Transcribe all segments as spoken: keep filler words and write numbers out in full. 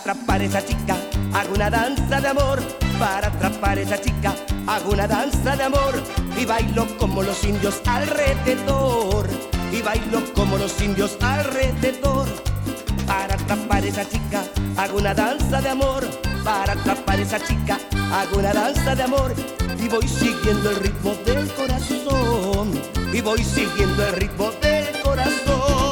atrapar esa chica, hago una danza de amor. Para atrapar esa chica, hago una danza de amor. Y bailo como los indios alrededor. Y bailo como los indios alrededor. Para atrapar esa chica, hago una danza de amor. Para atrapar esa chica, hago una danza de amor. Y voy siguiendo el ritmo del corazón. Y voy siguiendo el ritmo del corazón.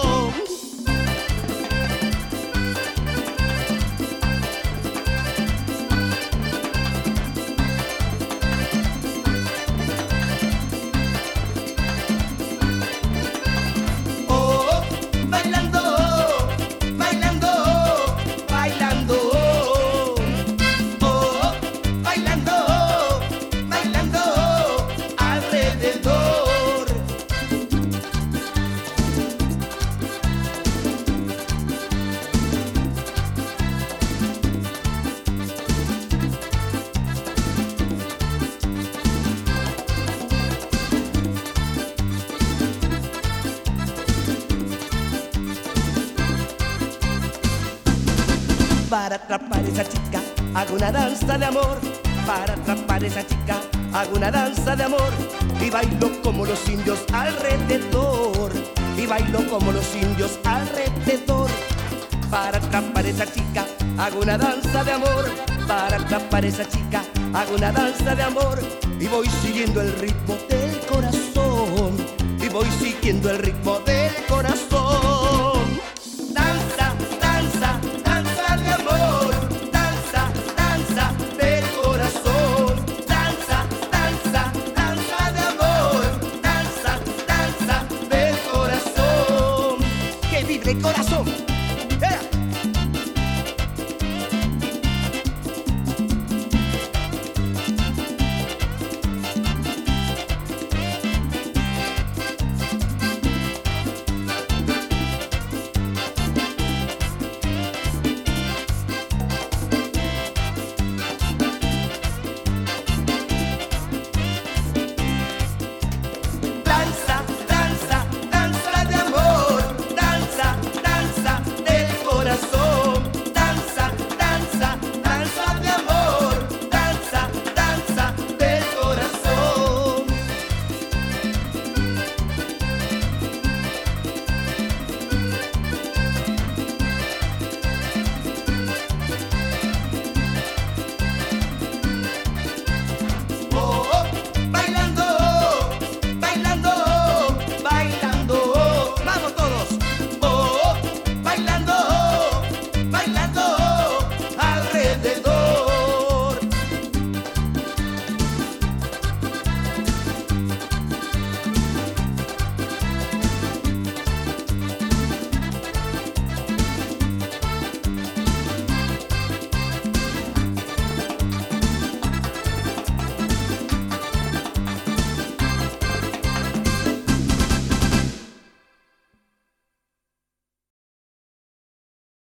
Para atrapar esa chica, hago una danza de amor. Para atrapar esa chica, hago una danza de amor. Y bailo como los indios alrededor. Y bailo como los indios alrededor. Para atrapar esa chica, hago una danza de amor. Para atrapar esa chica, hago una danza de amor. Y voy siguiendo el ritmo del corazón. Y voy siguiendo el ritmo